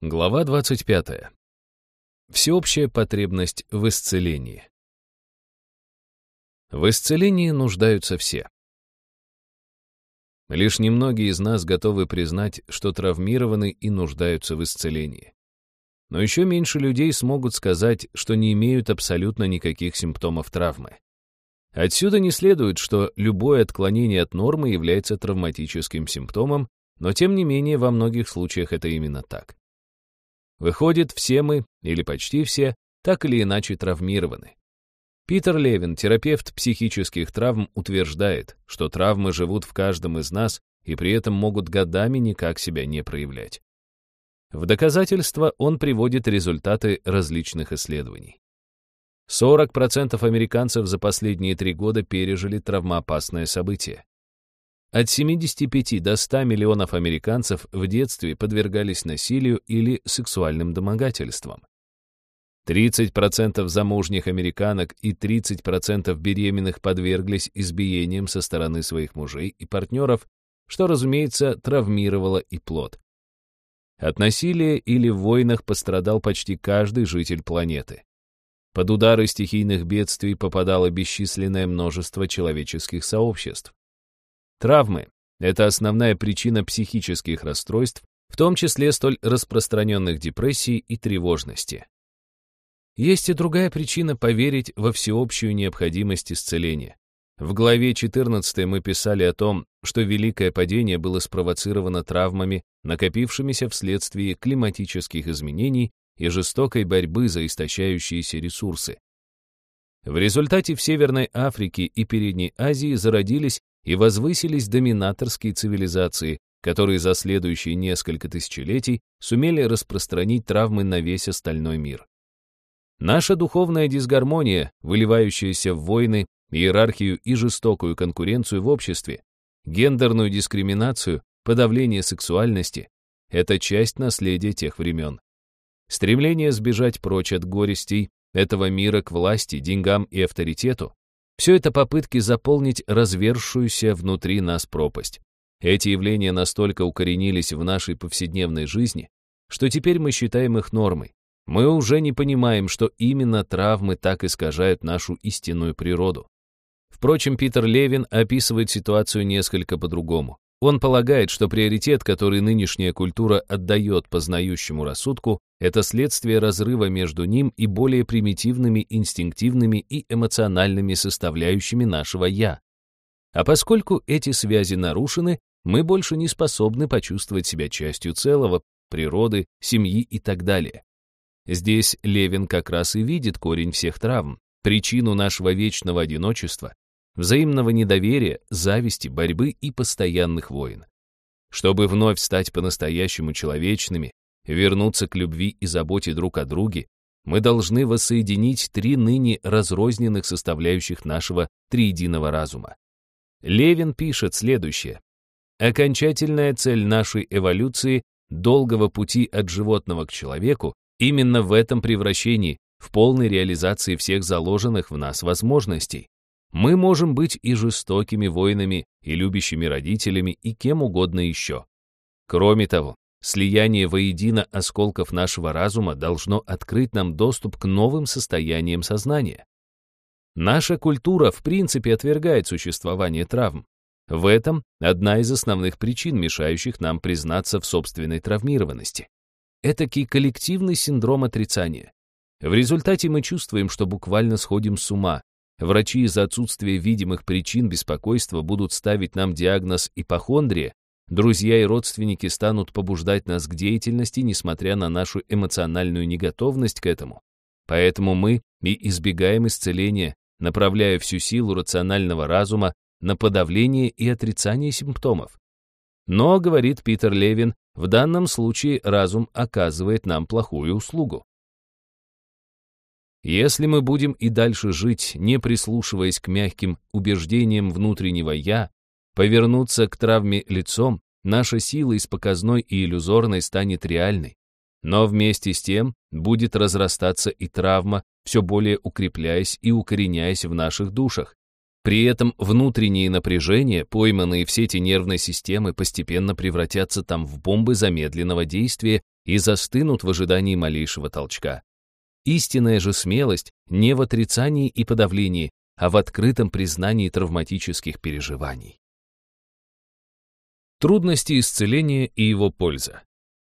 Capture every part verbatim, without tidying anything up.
Глава двадцать пятая. Всеобщая потребность в исцелении. В исцелении нуждаются все. Лишь немногие из нас готовы признать, что травмированы и нуждаются в исцелении. Но еще меньше людей смогут сказать, что не имеют абсолютно никаких симптомов травмы. Отсюда не следует, что любое отклонение от нормы является травматическим симптомом, но тем не менее во многих случаях это именно так. Выходит, все мы, или почти все, так или иначе травмированы. Питер Левин, терапевт психических травм, утверждает, что травмы живут в каждом из нас и при этом могут годами никак себя не проявлять. В доказательство он приводит результаты различных исследований. сорок процентов американцев за последние три года пережили травмоопасное событие. От семидесяти пяти до ста миллионов американцев в детстве подвергались насилию или сексуальным домогательствам. тридцать процентов замужних американок и тридцать процентов беременных подверглись избиениям со стороны своих мужей и партнеров, что, разумеется, травмировало и плод. От насилия или в войнах пострадал почти каждый житель планеты. Под удары стихийных бедствий попадало бесчисленное множество человеческих сообществ. Травмы — это основная причина психических расстройств, в том числе столь распространенных депрессий и тревожности. Есть и другая причина поверить во всеобщую необходимость исцеления. В главе четырнадцатой мы писали о том, что великое падение было спровоцировано травмами, накопившимися вследствие климатических изменений и жестокой борьбы за истощающиеся ресурсы. В результате в Северной Африке и Передней Азии зародились и возвысились доминаторские цивилизации, которые за следующие несколько тысячелетий сумели распространить травмы на весь остальной мир. Наша духовная дисгармония, выливающаяся в войны, иерархию и жестокую конкуренцию в обществе, гендерную дискриминацию, подавление сексуальности — это часть наследия тех времен. Стремление сбежать прочь от горестей этого мира к власти, деньгам и авторитету — все это попытки заполнить разверзшуюся внутри нас пропасть. Эти явления настолько укоренились в нашей повседневной жизни, что теперь мы считаем их нормой. Мы уже не понимаем, что именно травмы так искажают нашу истинную природу. Впрочем, Питер Левин описывает ситуацию несколько по-другому. Он полагает, что приоритет, который нынешняя культура отдает познающему рассудку, это следствие разрыва между ним и более примитивными инстинктивными и эмоциональными составляющими нашего «я». А поскольку эти связи нарушены, мы больше не способны почувствовать себя частью целого, природы, семьи и так далее. Здесь Левин как раз и видит корень всех травм, причину нашего вечного одиночества, взаимного недоверия, зависти, борьбы и постоянных войн. Чтобы вновь стать по-настоящему человечными, вернуться к любви и заботе друг о друге, мы должны воссоединить три ныне разрозненных составляющих нашего триединого разума. Левин пишет следующее. Окончательная цель нашей эволюции, долгого пути от животного к человеку, именно в этом превращении, в полной реализации всех заложенных в нас возможностей. Мы можем быть и жестокими воинами, и любящими родителями, и кем угодно еще. Кроме того, слияние воедино осколков нашего разума должно открыть нам доступ к новым состояниям сознания. Наша культура в принципе отвергает существование травм. В этом одна из основных причин, мешающих нам признаться в собственной травмированности. Этакий коллективный синдром отрицания. В результате мы чувствуем, что буквально сходим с ума. Врачи из-за отсутствия видимых причин беспокойства будут ставить нам диагноз ипохондрия, друзья и родственники станут побуждать нас к деятельности, несмотря на нашу эмоциональную неготовность к этому. Поэтому мы и избегаем исцеления, направляя всю силу рационального разума на подавление и отрицание симптомов. Но, говорит Питер Левин, в данном случае разум оказывает нам плохую услугу. Если мы будем и дальше жить, не прислушиваясь к мягким убеждениям внутреннего «я», повернуться к травме лицом, наша сила из показной и иллюзорной станет реальной. Но вместе с тем будет разрастаться и травма, все более укрепляясь и укореняясь в наших душах. При этом внутренние напряжения, пойманные в сети нервной системы, постепенно превратятся там в бомбы замедленного действия и застынут в ожидании малейшего толчка. Истинная же смелость не в отрицании и подавлении, а в открытом признании травматических переживаний. Трудности исцеления и его польза.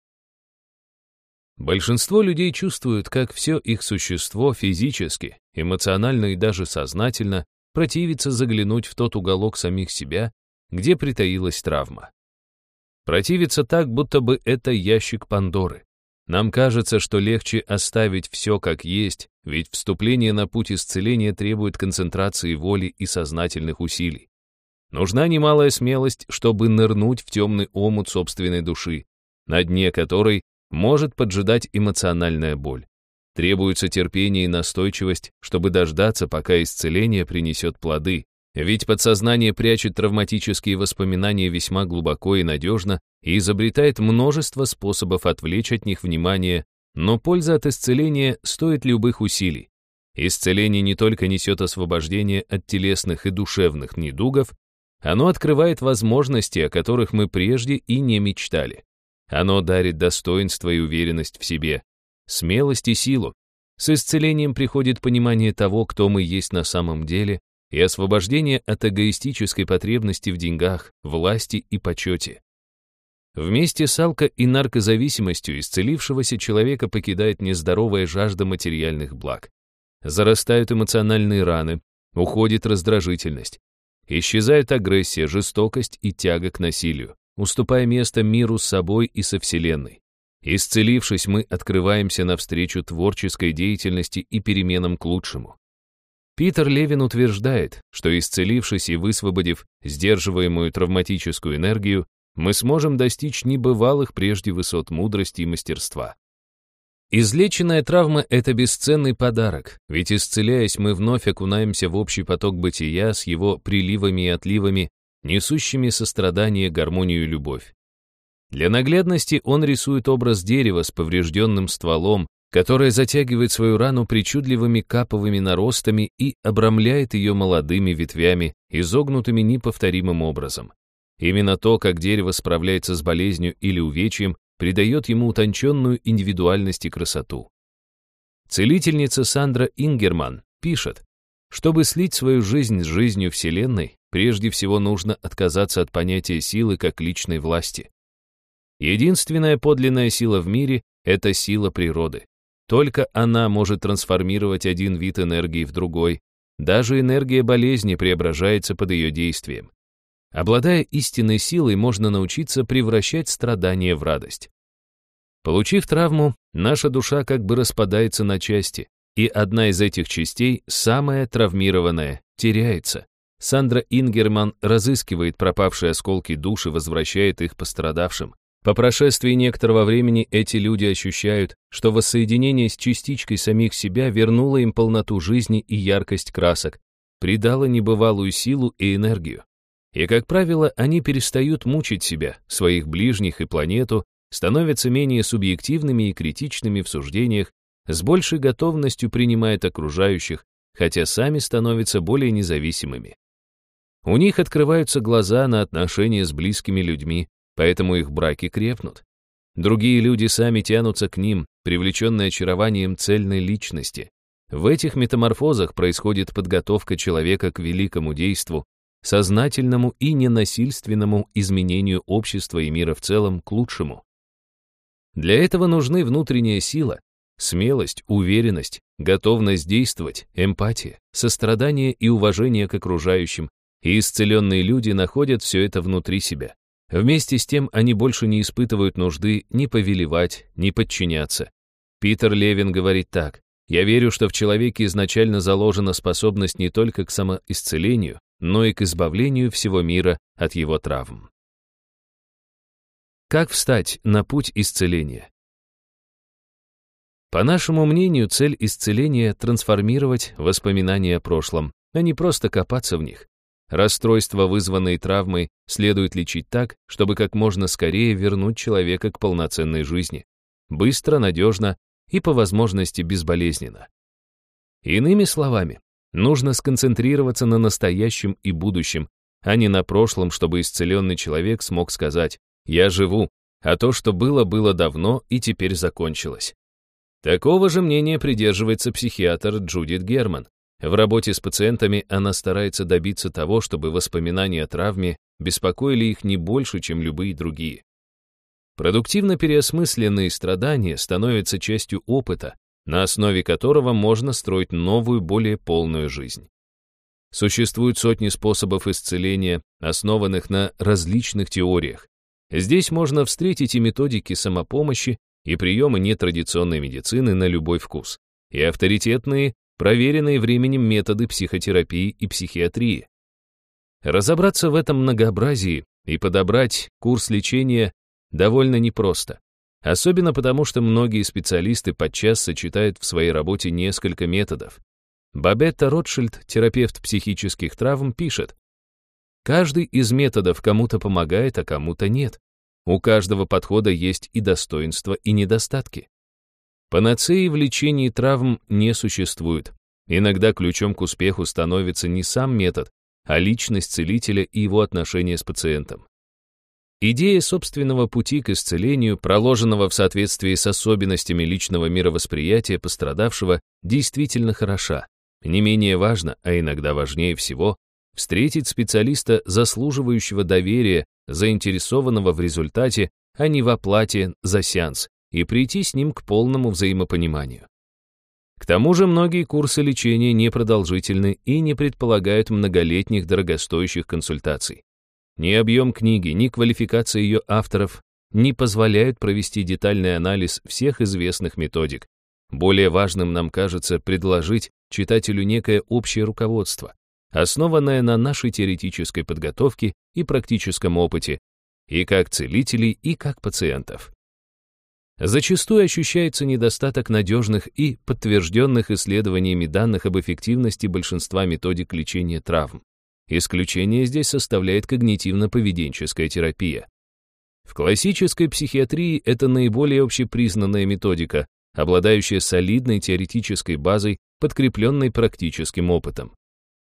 Большинство людей чувствуют, как все их существо физически, эмоционально и даже сознательно противится заглянуть в тот уголок самих себя, где притаилась травма. Противится так, будто бы это ящик Пандоры. Нам кажется, что легче оставить все как есть, ведь вступление на путь исцеления требует концентрации воли и сознательных усилий. Нужна немалая смелость, чтобы нырнуть в темный омут собственной души, на дне которой может поджидать эмоциональная боль. Требуется терпение и настойчивость, чтобы дождаться, пока исцеление принесет плоды, ведь подсознание прячет травматические воспоминания весьма глубоко и надежно и изобретает множество способов отвлечь от них внимание, но польза от исцеления стоит любых усилий. Исцеление не только несет освобождение от телесных и душевных недугов, оно открывает возможности, о которых мы прежде и не мечтали. Оно дарит достоинство и уверенность в себе, смелость и силу. С исцелением приходит понимание того, кто мы есть на самом деле, и освобождение от эгоистической потребности в деньгах, власти и почете. Вместе с алко- и наркозависимостью исцелившегося человека покидает нездоровая жажда материальных благ. Зарастают эмоциональные раны, уходит раздражительность. Исчезает агрессия, жестокость и тяга к насилию, уступая место миру с собой и со Вселенной. Исцелившись, мы открываемся навстречу творческой деятельности и переменам к лучшему. Питер Левин утверждает, что исцелившись и высвободив сдерживаемую травматическую энергию, мы сможем достичь небывалых прежде высот мудрости и мастерства. Излеченная травма — это бесценный подарок, ведь исцеляясь, мы вновь окунаемся в общий поток бытия с его приливами и отливами, несущими сострадание, гармонию и любовь. Для наглядности он рисует образ дерева с поврежденным стволом, которое затягивает свою рану причудливыми каповыми наростами и обрамляет ее молодыми ветвями, изогнутыми неповторимым образом. Именно то, как дерево справляется с болезнью или увечьем, придает ему утонченную индивидуальность и красоту. Целительница Сандра Ингерман пишет, чтобы слить свою жизнь с жизнью Вселенной, прежде всего нужно отказаться от понятия силы как личной власти. Единственная подлинная сила в мире — это сила природы. Только она может трансформировать один вид энергии в другой. Даже энергия болезни преображается под ее действием. Обладая истинной силой, можно научиться превращать страдания в радость. Получив травму, наша душа как бы распадается на части, и одна из этих частей, самая травмированная, теряется. Сандра Ингерман разыскивает пропавшие осколки души, возвращает их пострадавшим. По прошествии некоторого времени эти люди ощущают, что воссоединение с частичкой самих себя вернуло им полноту жизни и яркость красок, придало небывалую силу и энергию. И, как правило, они перестают мучить себя, своих ближних и планету, становятся менее субъективными и критичными в суждениях, с большей готовностью принимают окружающих, хотя сами становятся более независимыми. У них открываются глаза на отношения с близкими людьми, поэтому их браки крепнут. Другие люди сами тянутся к ним, привлеченные очарованием цельной личности. В этих метаморфозах происходит подготовка человека к великому действу, сознательному и ненасильственному изменению общества и мира в целом к лучшему. Для этого нужны внутренняя сила, смелость, уверенность, готовность действовать, эмпатия, сострадание и уважение к окружающим, и исцеленные люди находят все это внутри себя. Вместе с тем они больше не испытывают нужды ни повелевать, ни подчиняться. Питер Левин говорит так: «Я верю, что в человеке изначально заложена способность не только к самоисцелению, но и к избавлению всего мира от его травм». Как встать на путь исцеления? По нашему мнению, цель исцеления — трансформировать воспоминания о прошлом, а не просто копаться в них. Расстройства, вызванные травмой, следует лечить так, чтобы как можно скорее вернуть человека к полноценной жизни. Быстро, надежно и, по возможности, безболезненно. Иными словами, нужно сконцентрироваться на настоящем и будущем, а не на прошлом, чтобы исцеленный человек смог сказать: «Я живу, а то, что было, было давно и теперь закончилось. Такого же мнения придерживается психиатр Джудит Герман. В работе с пациентами она старается добиться того, чтобы воспоминания о травме беспокоили их не больше, чем любые другие. Продуктивно переосмысленные страдания становятся частью опыта, на основе которого можно строить новую, более полную жизнь. Существуют сотни способов исцеления, основанных на различных теориях. Здесь можно встретить и методики самопомощи, и приемы нетрадиционной медицины на любой вкус, и авторитетные, проверенные временем методы психотерапии и психиатрии. Разобраться в этом многообразии и подобрать курс лечения довольно непросто, особенно потому, что многие специалисты подчас сочетают в своей работе несколько методов. Бабетта Ротшильд, терапевт психических травм, пишет: «Каждый из методов кому-то помогает, а кому-то нет. У каждого подхода есть и достоинства, и недостатки. Панацеи в лечении травм не существует. Иногда ключом к успеху становится не сам метод, а личность целителя и его отношения с пациентом. Идея собственного пути к исцелению, проложенного в соответствии с особенностями личного мировосприятия пострадавшего, действительно хороша. Не менее важно, а иногда важнее всего, встретить специалиста, заслуживающего доверия, заинтересованного в результате, а не в оплате за сеанс, и прийти с ним к полному взаимопониманию. К тому же многие курсы лечения непродолжительны и не предполагают многолетних дорогостоящих консультаций. Ни объем книги, ни квалификация ее авторов не позволяют провести детальный анализ всех известных методик. Более важным нам кажется предложить читателю некое общее руководство, основанное на нашей теоретической подготовке и практическом опыте, и как целителей, и как пациентов. Зачастую ощущается недостаток надежных и подтвержденных исследованиями данных об эффективности большинства методик лечения травм. Исключение здесь составляет когнитивно-поведенческая терапия. В классической психиатрии это наиболее общепризнанная методика, обладающая солидной теоретической базой, подкрепленной практическим опытом.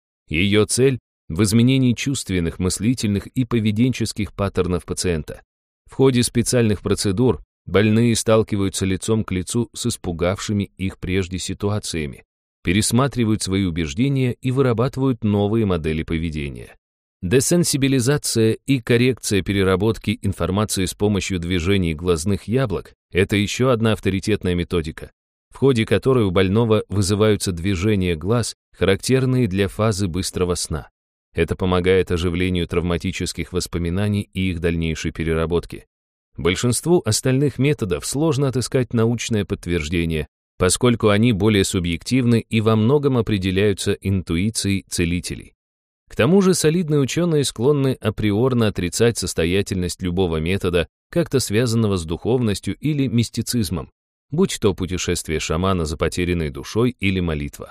Ее цель в изменении чувственных, мыслительных и поведенческих паттернов пациента. В ходе специальных процедур больные сталкиваются лицом к лицу с испугавшими их прежде ситуациями, пересматривают свои убеждения и вырабатывают новые модели поведения. Десенсибилизация и коррекция переработки информации с помощью движений глазных яблок – это еще одна авторитетная методика, в ходе которой у больного вызываются движения глаз, характерные для фазы быстрого сна. Это помогает оживлению травматических воспоминаний и их дальнейшей переработке. Большинству остальных методов сложно отыскать научное подтверждение, поскольку они более субъективны и во многом определяются интуицией целителей. К тому же солидные ученые склонны априорно отрицать состоятельность любого метода, как-то связанного с духовностью или мистицизмом, будь то путешествие шамана за потерянной душой или молитва.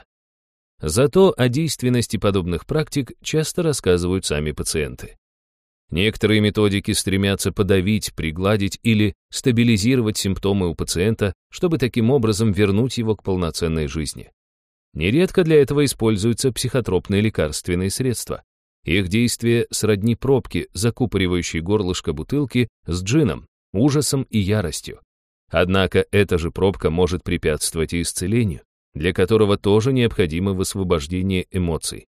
Зато о действенности подобных практик часто рассказывают сами пациенты. Некоторые методики стремятся подавить, пригладить или стабилизировать симптомы у пациента, чтобы таким образом вернуть его к полноценной жизни. Нередко для этого используются психотропные лекарственные средства. Их действие сродни пробке, закупоривающей горлышко бутылки с джином, ужасом и яростью. Однако эта же пробка может препятствовать и исцелению, для которого тоже необходимо высвобождение эмоций.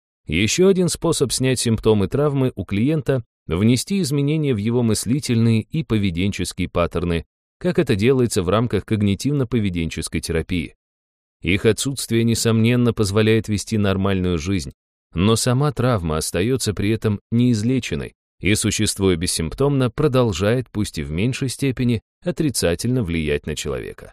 Еще один способ снять симптомы травмы у клиента – внести изменения в его мыслительные и поведенческие паттерны, как это делается в рамках когнитивно-поведенческой терапии. Их отсутствие, несомненно, позволяет вести нормальную жизнь, но сама травма остается при этом неизлеченной и, существуя бессимптомно, продолжает, пусть и в меньшей степени, отрицательно влиять на человека.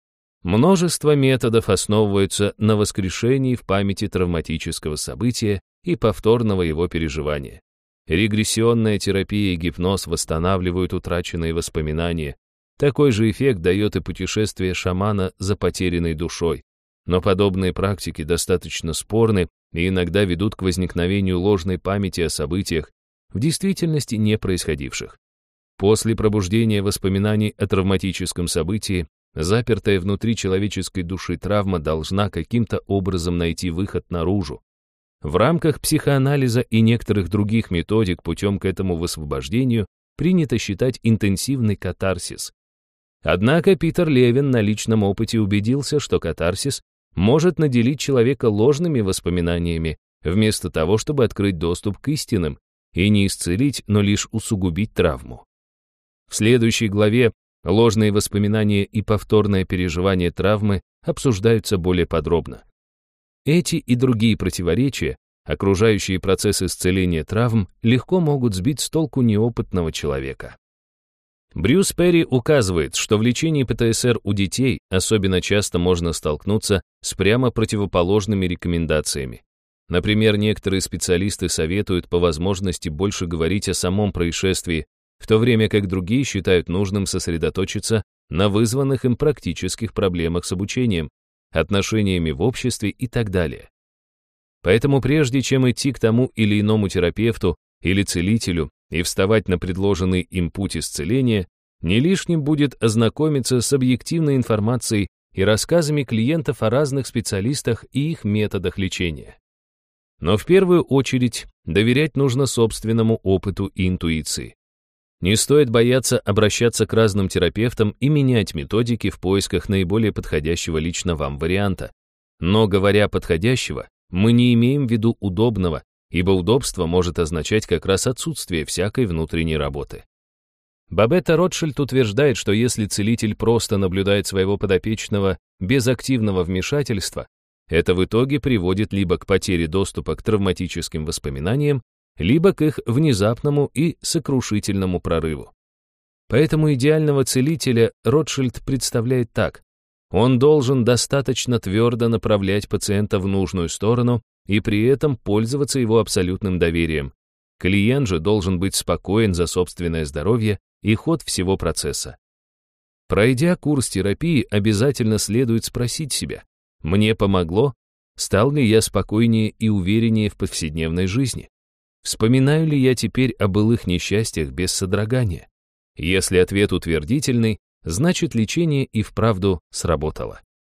Множество методов основываются на воскрешении в памяти травматического события и повторного его переживания. Регрессионная терапия и гипноз восстанавливают утраченные воспоминания. Такой же эффект дает и путешествие шамана за потерянной душой. Но подобные практики достаточно спорны и иногда ведут к возникновению ложной памяти о событиях, в действительности не происходивших. После пробуждения воспоминаний о травматическом событии, запертая внутри человеческой души травма должна каким-то образом найти выход наружу. В рамках психоанализа и некоторых других методик путем к этому высвобождению принято считать интенсивный катарсис. Однако Питер Левин на личном опыте убедился, что катарсис может наделить человека ложными воспоминаниями, вместо того, чтобы открыть доступ к истинным, и не исцелить, но лишь усугубить травму. В следующей главе ложные воспоминания и повторное переживание травмы обсуждаются более подробно. Эти и другие противоречия, окружающие процесс исцеления травм, легко могут сбить с толку неопытного человека. Брюс Перри указывает, что в лечении ПТСР у детей особенно часто можно столкнуться с прямо противоположными рекомендациями. Например, некоторые специалисты советуют по возможности больше говорить о самом происшествии, в то время как другие считают нужным сосредоточиться на вызванных им практических проблемах с обучением, отношениями в обществе и так далее. Поэтому прежде чем идти к тому или иному терапевту или целителю и вставать на предложенный им путь исцеления, не лишним будет ознакомиться с объективной информацией и рассказами клиентов о разных специалистах и их методах лечения. Но в первую очередь доверять нужно собственному опыту и интуиции. Не стоит бояться обращаться к разным терапевтам и менять методики в поисках наиболее подходящего лично вам варианта. Но говоря подходящего, мы не имеем в виду удобного, ибо удобство может означать как раз отсутствие всякой внутренней работы. Бабетта Ротшильд утверждает, что если целитель просто наблюдает своего подопечного без активного вмешательства, это в итоге приводит либо к потере доступа к травматическим воспоминаниям, либо к их внезапному и сокрушительному прорыву. Поэтому идеального целителя Ротшильд представляет так: он должен достаточно твердо направлять пациента в нужную сторону и при этом пользоваться его абсолютным доверием. Клиент же должен быть спокоен за собственное здоровье и ход всего процесса. Пройдя курс терапии, обязательно следует спросить себя: мне помогло? Стал ли я спокойнее и увереннее в повседневной жизни? Вспоминаю ли я теперь о былых несчастьях без содрогания? Если ответ утвердительный, значит лечение и вправду сработало.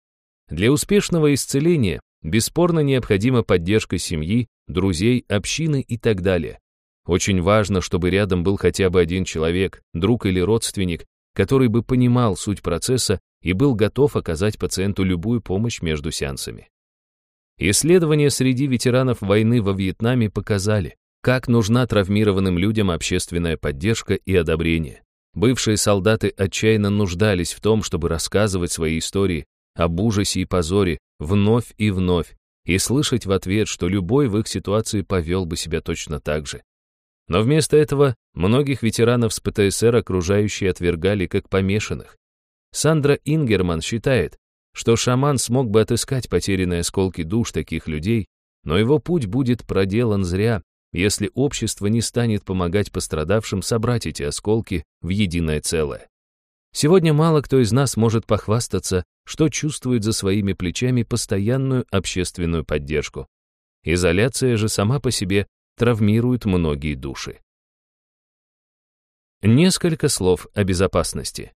Для успешного исцеления бесспорно необходима поддержка семьи, друзей, общины и так далее. Очень важно, чтобы рядом был хотя бы один человек, друг или родственник, который бы понимал суть процесса и был готов оказать пациенту любую помощь между сеансами. Исследования среди ветеранов войны во Вьетнаме показали, как нужна травмированным людям общественная поддержка и одобрение. Бывшие солдаты отчаянно нуждались в том, чтобы рассказывать свои истории об ужасе и позоре вновь и вновь, и слышать в ответ, что любой в их ситуации повел бы себя точно так же. Но вместо этого многих ветеранов с ПТСР окружающие отвергали как помешанных. Сандра Ингерман считает, что шаман смог бы отыскать потерянные осколки душ таких людей, но его путь будет проделан зря, если общество не станет помогать пострадавшим собрать эти осколки в единое целое. Сегодня мало кто из нас может похвастаться, что чувствует за своими плечами постоянную общественную поддержку. Изоляция же сама по себе травмирует многие души. Несколько слов о безопасности.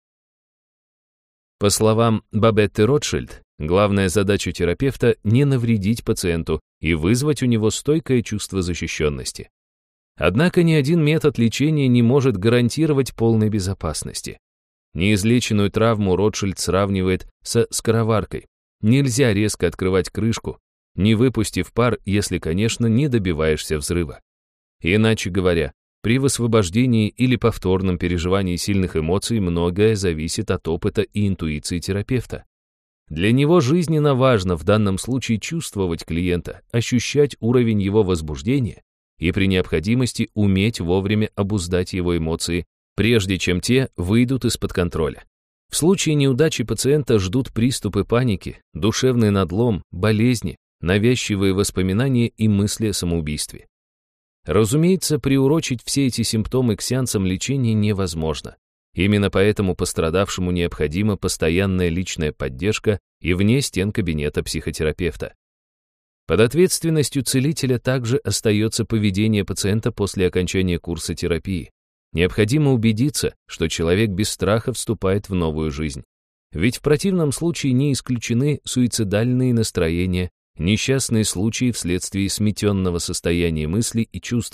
По словам Бабетты Ротшильд, главная задача терапевта — не навредить пациенту и вызвать у него стойкое чувство защищенности. Однако ни один метод лечения не может гарантировать полной безопасности. Неизлеченную травму Ротшильд сравнивает со скороваркой. Нельзя резко открывать крышку, не выпустив пар, если, конечно, не добиваешься взрыва. Иначе говоря, при высвобождении или повторном переживании сильных эмоций многое зависит от опыта и интуиции терапевта. Для него жизненно важно в данном случае чувствовать клиента, ощущать уровень его возбуждения и при необходимости уметь вовремя обуздать его эмоции, прежде чем те выйдут из-под контроля. В случае неудачи пациента ждут приступы паники, душевный надлом, болезни, навязчивые воспоминания и мысли о самоубийстве. Разумеется, приурочить все эти симптомы к сеансам лечения невозможно. Именно поэтому пострадавшему необходима постоянная личная поддержка и вне стен кабинета психотерапевта. Под ответственностью целителя также остается поведение пациента после окончания курса терапии. Необходимо убедиться, что человек без страха вступает в новую жизнь. Ведь в противном случае не исключены суицидальные настроения, несчастные случаи вследствие сметенного состояния мыслей и чувств,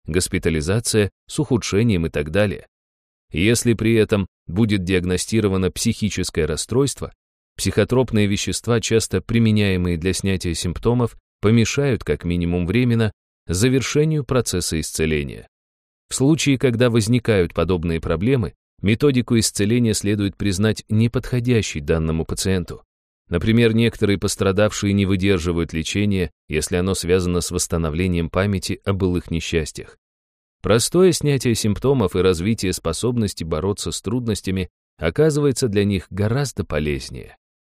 госпитализация с ухудшением и так далее. Если при этом будет диагностировано психическое расстройство, психотропные вещества, часто применяемые для снятия симптомов, помешают как минимум временно завершению процесса исцеления. В случае, когда возникают подобные проблемы, методику исцеления следует признать неподходящей данному пациенту. Например, некоторые пострадавшие не выдерживают лечения, если оно связано с восстановлением памяти о былых несчастьях. Простое снятие симптомов и развитие способности бороться с трудностями оказывается для них гораздо полезнее.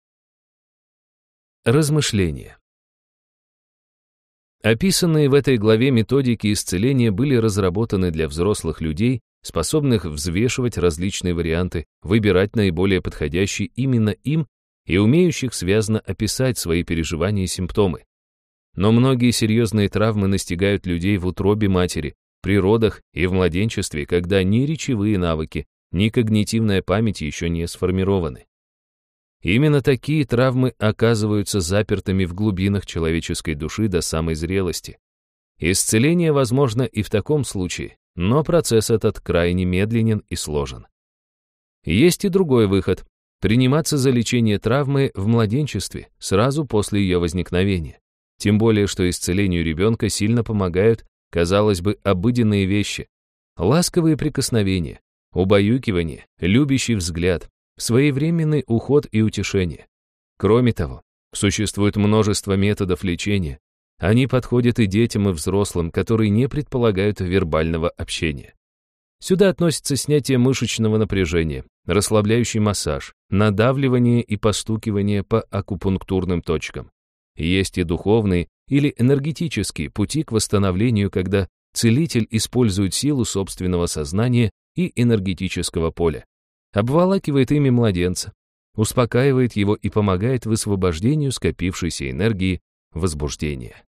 Размышления. Описанные в этой главе методики исцеления были разработаны для взрослых людей, способных взвешивать различные варианты, выбирать наиболее подходящий именно им и умеющих связно описать свои переживания и симптомы. Но многие серьезные травмы настигают людей в утробе матери, при родах и в младенчестве, когда ни речевые навыки, ни когнитивная память еще не сформированы. Именно такие травмы оказываются запертыми в глубинах человеческой души до самой зрелости. Исцеление возможно и в таком случае, но процесс этот крайне медленен и сложен. Есть и другой выход – приниматься за лечение травмы в младенчестве, сразу после ее возникновения. Тем более, что исцелению ребенка сильно помогают, казалось бы, обыденные вещи. Ласковые прикосновения, убаюкивание, любящий взгляд, своевременный уход и утешение. Кроме того, существует множество методов лечения. Они подходят и детям, и взрослым, которые не предполагают вербального общения. Сюда относятся снятие мышечного напряжения, расслабляющий массаж, надавливание и постукивание по акупунктурным точкам. Есть и духовные или энергетические пути к восстановлению, когда целитель использует силу собственного сознания и энергетического поля, обволакивает ими младенца, успокаивает его и помогает высвобождению скопившейся энергии возбуждения.